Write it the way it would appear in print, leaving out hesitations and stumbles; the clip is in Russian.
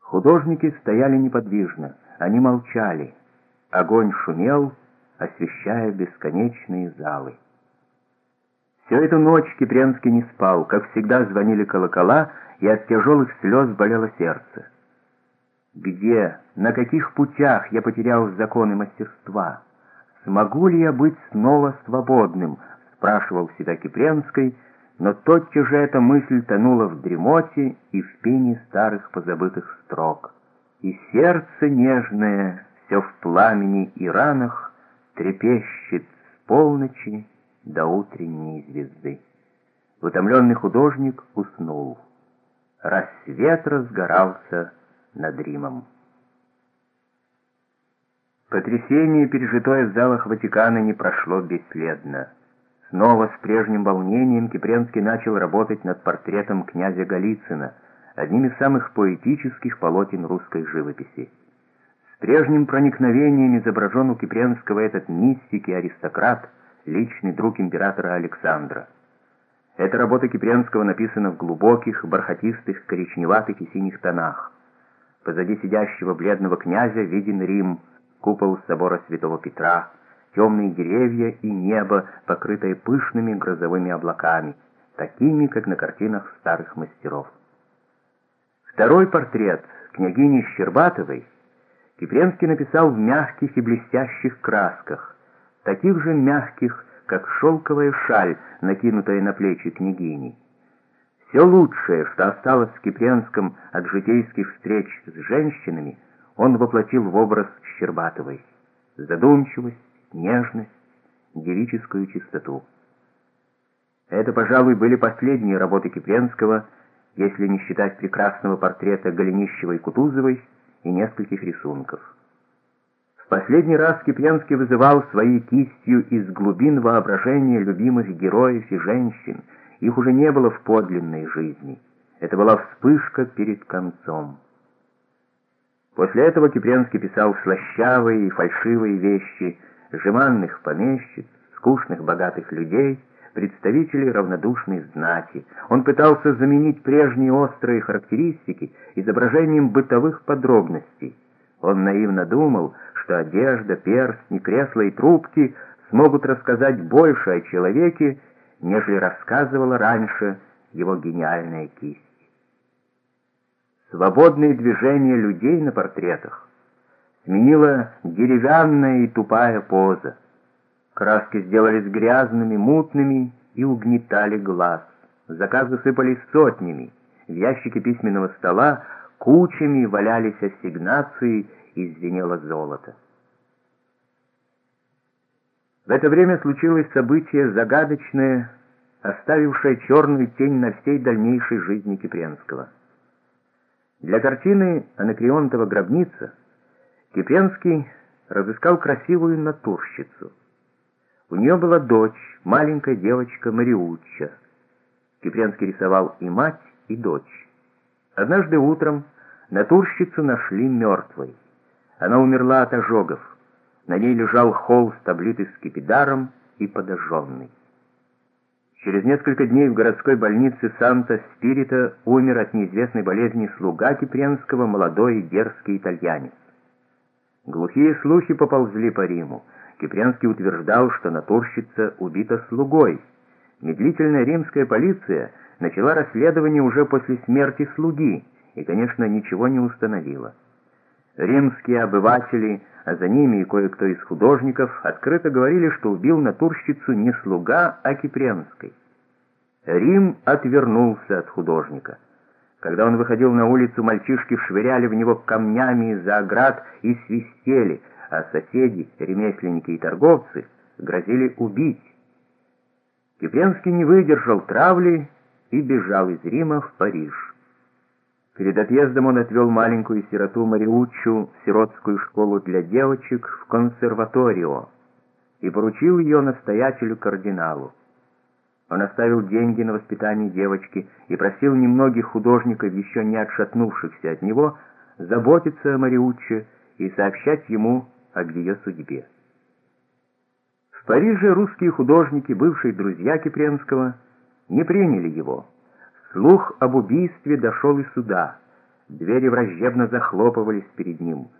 Художники стояли неподвижно, они молчали. Огонь шумел, освещая бесконечные залы. Всю эту ночь Кипренский не спал, как всегда звонили колокола, и от тяжелых слез болело сердце. Где, на каких путях я потерял законы мастерства? Смогу ли я быть снова свободным? Спрашивал себя Кипренский, но тотчас же эта мысль тонула в дремоте и в пении старых позабытых строк. И сердце нежное, все в пламени и ранах, трепещет с полночи до утренней звезды. Утомленный художник уснул. Рассвет разгорался над Римом. Потрясение, пережитое в залах Ватикана, не прошло бесследно. Снова с прежним волнением Кипренский начал работать над портретом князя Голицына, одним из самых поэтических полотен русской живописи. С прежним проникновением изображен у Кипренского этот мистик и аристократ, личный друг императора Александра. Эта работа Кипренского написана в глубоких, бархатистых, коричневатых и синих тонах. Позади сидящего бледного князя виден Рим, купол собора Святого Петра, темные деревья и небо, покрытое пышными грозовыми облаками, такими, как на картинах старых мастеров. Второй портрет княгини Щербатовой Кипренский написал в мягких и блестящих красках, таких же мягких, как шелковая шаль, накинутая на плечи княгини. Все лучшее, что осталось в Кипренском от житейских встреч с женщинами, он воплотил в образ Щербатовой. Задумчивость, нежность, девическую чистоту. Это, пожалуй, были последние работы Кипренского, если не считать прекрасного портрета Голенищевой и Кутузовой и нескольких рисунков. В последний раз Кипренский вызывал своей кистью из глубин воображения любимых героев и женщин. Их уже не было в подлинной жизни. Это была вспышка перед концом. После этого Кипренский писал слащавые и фальшивые вещи, жеманных помещиц, скучных богатых людей, представителей равнодушной знати. Он пытался заменить прежние острые характеристики изображением бытовых подробностей. Он наивно думал, что одежда, перстни, кресла и трубки смогут рассказать больше о человеке, нежели рассказывала раньше его гениальная кисть. Свободные движения людей на портретах сменила деревянная и тупая поза. Краски сделались грязными, мутными и угнетали глаз. Заказы сыпались сотнями. В ящике письменного стола кучами валялись ассигнации и звенело золото. В это время случилось событие загадочное, оставившее черную тень на всей дальнейшей жизни Кипренского. Для картины «Анакреонтова гробница» Кипренский разыскал красивую натурщицу. У нее была дочь, маленькая девочка Мариучча. Кипренский рисовал и мать, и дочь. Однажды утром натурщицу нашли мертвой. Она умерла от ожогов. На ней лежал холст, облитый скипидаром и подожженный. Через несколько дней в городской больнице Санта-Спирита умер от неизвестной болезни слуга Кипренского, молодой и дерзкий итальянец. Глухие слухи поползли по Риму. Кипренский утверждал, что натурщица убита слугой. Медлительная римская полиция начала расследование уже после смерти слуги и, конечно, ничего не установила. Римские обыватели, а за ними и кое-кто из художников, открыто говорили, что убил натурщицу не слуга, а Кипренский. Рим отвернулся от художника. Когда он выходил на улицу, мальчишки швыряли в него камнями из-за оград и свистели, а соседи, ремесленники и торговцы грозили убить. Кипренский не выдержал травли и бежал из Рима в Париж. Перед отъездом он отвел маленькую сироту Мариуччу в сиротскую школу для девочек в консерваторио и поручил ее настоятелю-кардиналу. Он оставил деньги на воспитание девочки и просил немногих художников, еще не отшатнувшихся от него, заботиться о Мариучче и сообщать ему об ее судьбе. В Париже русские художники, бывшие друзья Кипренского, не приняли его. Слух об убийстве дошел и сюда. двери враждебно захлопывались перед ним.